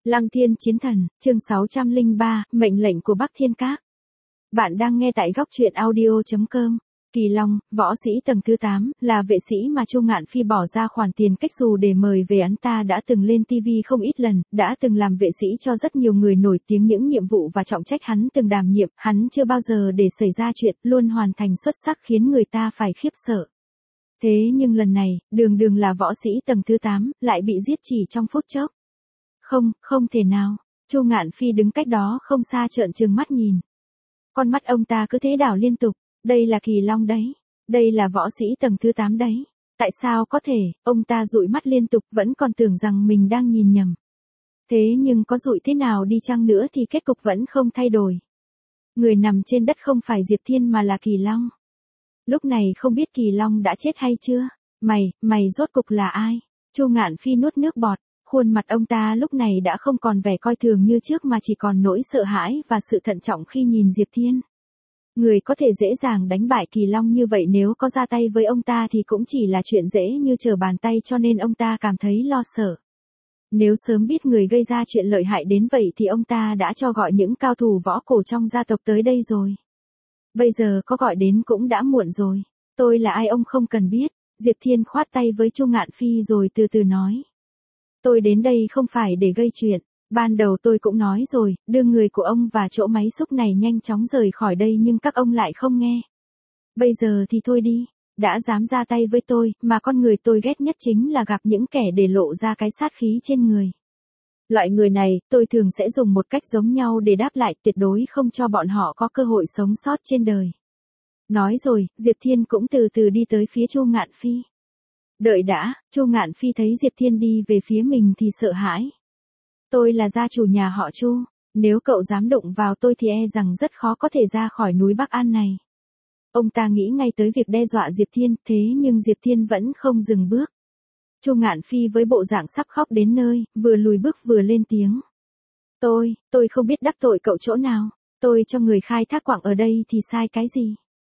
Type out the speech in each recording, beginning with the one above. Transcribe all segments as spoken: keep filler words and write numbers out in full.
Lăng Thiên Chiến Thần, chương sáu trăm lẻ ba, mệnh lệnh của Bắc Thiên Các. Bạn đang nghe tại góc truyện audio chấm com. Kỳ Long, võ sĩ tầng thứ tám, là vệ sĩ mà Chu Ngạn Phi bỏ ra khoản tiền cách xù để mời về. Hắn ta đã từng lên ti vi không ít lần, đã từng làm vệ sĩ cho rất nhiều người nổi tiếng. Những nhiệm vụ và trọng trách hắn từng đảm nhiệm, hắn chưa bao giờ để xảy ra chuyện, luôn hoàn thành xuất sắc khiến người ta phải khiếp sợ. Thế nhưng lần này, đường đường là võ sĩ tầng thứ tám, lại bị giết chỉ trong phút chốc. Không, không thể nào. Chu Ngạn Phi đứng cách đó không xa trợn trừng mắt nhìn. Con mắt ông ta cứ thế đảo liên tục. Đây là Kỳ Long đấy. Đây là võ sĩ tầng thứ tám đấy. Tại sao có thể? Ông ta dụi mắt liên tục, vẫn còn tưởng rằng mình đang nhìn nhầm. Thế nhưng có dụi thế nào đi chăng nữa thì kết cục vẫn không thay đổi. Người nằm trên đất không phải Diệp Thiên mà là Kỳ Long. Lúc này không biết Kỳ Long đã chết hay chưa? Mày, mày rốt cục là ai? Chu Ngạn Phi nuốt nước bọt. Khuôn mặt ông ta lúc này đã không còn vẻ coi thường như trước mà chỉ còn nỗi sợ hãi và sự thận trọng khi nhìn Diệp Thiên. Người có thể dễ dàng đánh bại Kỳ Long như vậy nếu có ra tay với ông ta thì cũng chỉ là chuyện dễ như trở bàn tay, cho nên ông ta cảm thấy lo sợ. Nếu sớm biết người gây ra chuyện lợi hại đến vậy thì ông ta đã cho gọi những cao thủ võ cổ trong gia tộc tới đây rồi. Bây giờ có gọi đến cũng đã muộn rồi. Tôi là ai ông không cần biết. Diệp Thiên khoát tay với Chu Ngạn Phi rồi từ từ nói. Tôi đến đây không phải để gây chuyện. Ban đầu tôi cũng nói rồi, đưa người của ông và chỗ máy xúc này nhanh chóng rời khỏi đây, nhưng các ông lại không nghe. Bây giờ thì thôi đi. Đã dám ra tay với tôi, mà con người tôi ghét nhất chính là gặp những kẻ để lộ ra cái sát khí trên người. Loại người này, tôi thường sẽ dùng một cách giống nhau để đáp lại, tuyệt đối không cho bọn họ có cơ hội sống sót trên đời. Nói rồi, Diệp Thiên cũng từ từ đi tới phía Chu Ngạn Phi. Đợi đã, Chu Ngạn Phi thấy Diệp Thiên đi về phía mình thì sợ hãi. Tôi là gia chủ nhà họ Chu, nếu cậu dám đụng vào tôi thì e rằng rất khó có thể ra khỏi núi Bắc An này. Ông ta nghĩ ngay tới việc đe dọa Diệp Thiên, thế nhưng Diệp Thiên vẫn không dừng bước. Chu Ngạn Phi với bộ dạng sắp khóc đến nơi, vừa lùi bước vừa lên tiếng. Tôi, tôi không biết đắc tội cậu chỗ nào, tôi cho người khai thác quặng ở đây thì sai cái gì?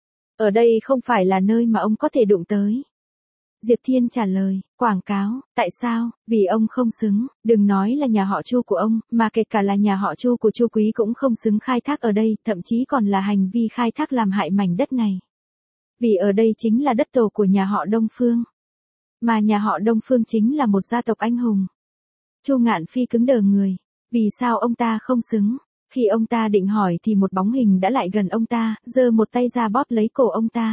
Ở đây không phải là nơi mà ông có thể đụng tới. Diệp Thiên trả lời, quảng cáo, tại sao? Vì ông không xứng, đừng nói là nhà họ Chu của ông, mà kể cả là nhà họ Chu của Chu Quý cũng không xứng khai thác ở đây, thậm chí còn là hành vi khai thác làm hại mảnh đất này. Vì ở đây chính là đất tổ của nhà họ Đông Phương. Mà nhà họ Đông Phương chính là một gia tộc anh hùng. Chu Ngạn Phi cứng đờ người, vì sao ông ta không xứng? Khi ông ta định hỏi thì một bóng hình đã lại gần ông ta, giơ một tay ra bóp lấy cổ ông ta.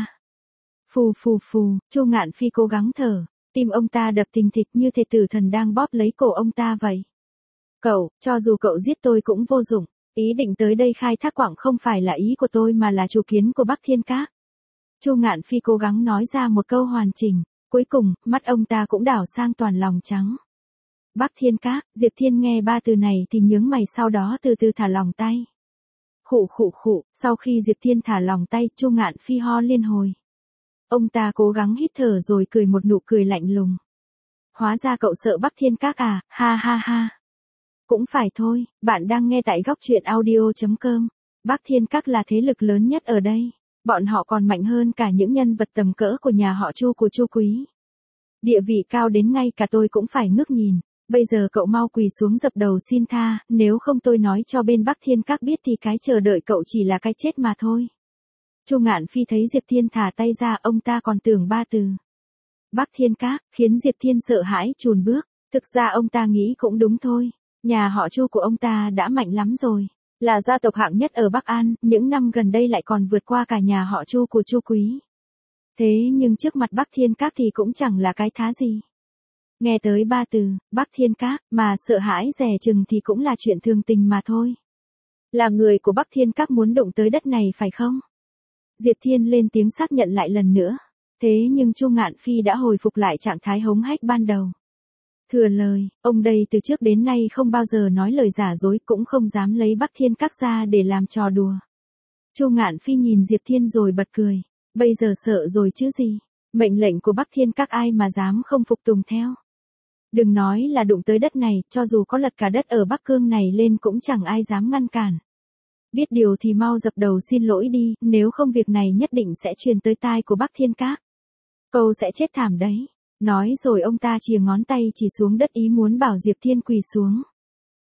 Phù phù phù, Chu Ngạn Phi cố gắng thở, tim ông ta đập thình thịch như thể tử thần đang bóp lấy cổ ông ta vậy. Cậu, cho dù cậu giết tôi cũng vô dụng, ý định tới đây khai thác quặng không phải là ý của tôi mà là chủ kiến của Bắc Thiên Các. Chu Ngạn Phi cố gắng nói ra một câu hoàn chỉnh, cuối cùng, mắt ông ta cũng đảo sang toàn lòng trắng. Bắc Thiên Các, Diệp Thiên nghe ba từ này thì nhướng mày, sau đó từ từ thả lòng tay. Khụ khụ khụ, sau khi Diệp Thiên thả lòng tay, Chu Ngạn Phi ho liên hồi. Ông ta cố gắng hít thở rồi cười một nụ cười lạnh lùng. Hóa ra cậu sợ Bắc Thiên Các à, ha ha ha. Cũng phải thôi, bạn đang nghe tại góc truyện audio chấm com. Bắc Thiên Các là thế lực lớn nhất ở đây. Bọn họ còn mạnh hơn cả những nhân vật tầm cỡ của nhà họ Chu của Chu Quý. Địa vị cao đến ngay cả tôi cũng phải ngước nhìn. Bây giờ cậu mau quỳ xuống dập đầu xin tha, nếu không tôi nói cho bên Bắc Thiên Các biết thì cái chờ đợi cậu chỉ là cái chết mà thôi. Chu Ngạn Phi thấy Diệp Thiên thả tay ra, ông ta còn tưởng ba từ Bắc Thiên Các, khiến Diệp Thiên sợ hãi chùn bước. Thực ra ông ta nghĩ cũng đúng thôi, nhà họ Chu của ông ta đã mạnh lắm rồi, là gia tộc hạng nhất ở Bắc An, những năm gần đây lại còn vượt qua cả nhà họ Chu của Chu Quý. Thế nhưng trước mặt Bắc Thiên Các thì cũng chẳng là cái thá gì. Nghe tới ba từ Bắc Thiên Các mà sợ hãi dè chừng thì cũng là chuyện thường tình mà thôi. Là người của Bắc Thiên Các muốn đụng tới đất này phải không? Diệp Thiên lên tiếng xác nhận lại lần nữa. Thế nhưng Chu Ngạn Phi đã hồi phục lại trạng thái hống hách ban đầu. Thừa lời, ông đây từ trước đến nay không bao giờ nói lời giả dối, cũng không dám lấy Bắc Thiên Các ra để làm trò đùa. Chu Ngạn Phi nhìn Diệp Thiên rồi bật cười. Bây giờ sợ rồi chứ gì? Mệnh lệnh của Bắc Thiên Các ai mà dám không phục tùng theo? Đừng nói là đụng tới đất này, cho dù có lật cả đất ở Bắc Cương này lên cũng chẳng ai dám ngăn cản. Biết điều thì mau dập đầu xin lỗi đi, nếu không việc này nhất định sẽ truyền tới tai của Bắc Thiên Các. Câu sẽ chết thảm đấy. Nói rồi ông ta chìa ngón tay chỉ xuống đất ý muốn bảo Diệp Thiên quỳ xuống.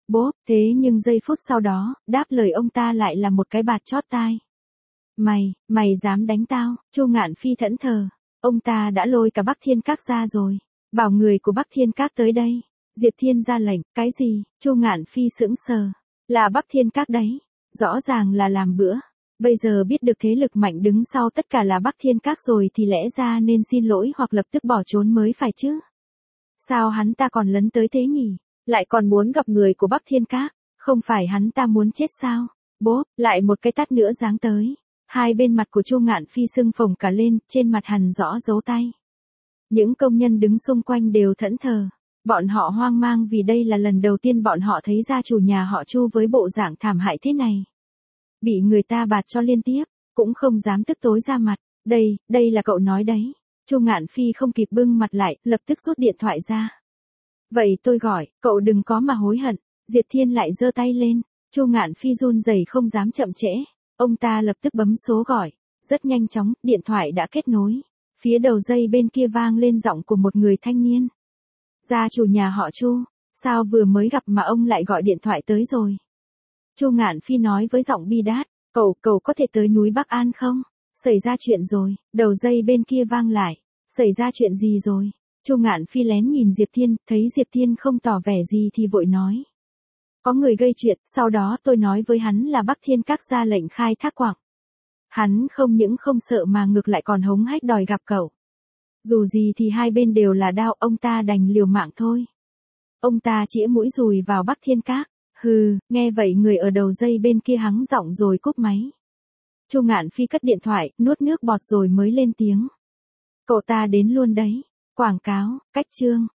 Bố, thế nhưng giây phút sau đó, đáp lời ông ta lại là một cái bạt chót tai. Mày, mày dám đánh tao? Chu Ngạn Phi thẫn thờ. Ông ta đã lôi cả Bắc Thiên Các ra rồi. Bảo người của Bắc Thiên Các tới đây. Diệp Thiên ra lệnh, cái gì? Chu Ngạn Phi sững sờ. Là Bắc Thiên Các đấy. Rõ ràng là làm bữa. Bây giờ biết được thế lực mạnh đứng sau tất cả là Bắc Thiên Các rồi thì lẽ ra nên xin lỗi hoặc lập tức bỏ trốn mới phải chứ. Sao hắn ta còn lấn tới thế nhỉ? Lại còn muốn gặp người của Bắc Thiên Các. Không phải hắn ta muốn chết sao? Bố, lại một cái tát nữa giáng tới. Hai bên mặt của Chu Ngạn Phi sưng phồng cả lên, trên mặt hằn rõ dấu tay. Những công nhân đứng xung quanh đều thẫn thờ. Bọn họ hoang mang vì đây là lần đầu tiên bọn họ thấy gia chủ nhà họ Chu với bộ dạng thảm hại thế này. Bị người ta bạt cho liên tiếp, cũng không dám tức tối ra mặt. Đây, đây là cậu nói đấy. Chu Ngạn Phi không kịp bưng mặt lại, lập tức rút điện thoại ra. Vậy tôi gọi, cậu đừng có mà hối hận. Diệp Thiên lại giơ tay lên. Chu Ngạn Phi run rẩy không dám chậm trễ. Ông ta lập tức bấm số gọi. Rất nhanh chóng, điện thoại đã kết nối. Phía đầu dây bên kia vang lên giọng của một người thanh niên. Gia chủ nhà họ Chu, sao vừa mới gặp mà ông lại gọi điện thoại tới rồi? Chu Ngạn Phi nói với giọng bi đát, cậu, cậu có thể tới núi Bắc An không? Xảy ra chuyện rồi, đầu dây bên kia vang lại. Xảy ra chuyện gì rồi? Chu Ngạn Phi lén nhìn Diệp Thiên, thấy Diệp Thiên không tỏ vẻ gì thì vội nói. Có người gây chuyện, sau đó tôi nói với hắn là Bắc Thiên Các ra lệnh khai thác quặng. Hắn không những không sợ mà ngược lại còn hống hách đòi gặp cậu. Dù gì thì hai bên đều là đao, ông ta đành liều mạng thôi. Ông ta chĩa mũi dùi vào Bắc Thiên Các. Hừ, nghe vậy người ở đầu dây bên kia hắng giọng rồi cúp máy. Chu Ngạn Phi cất điện thoại, nuốt nước bọt rồi mới lên tiếng. Cậu ta đến luôn đấy. Quảng cáo, cách chương.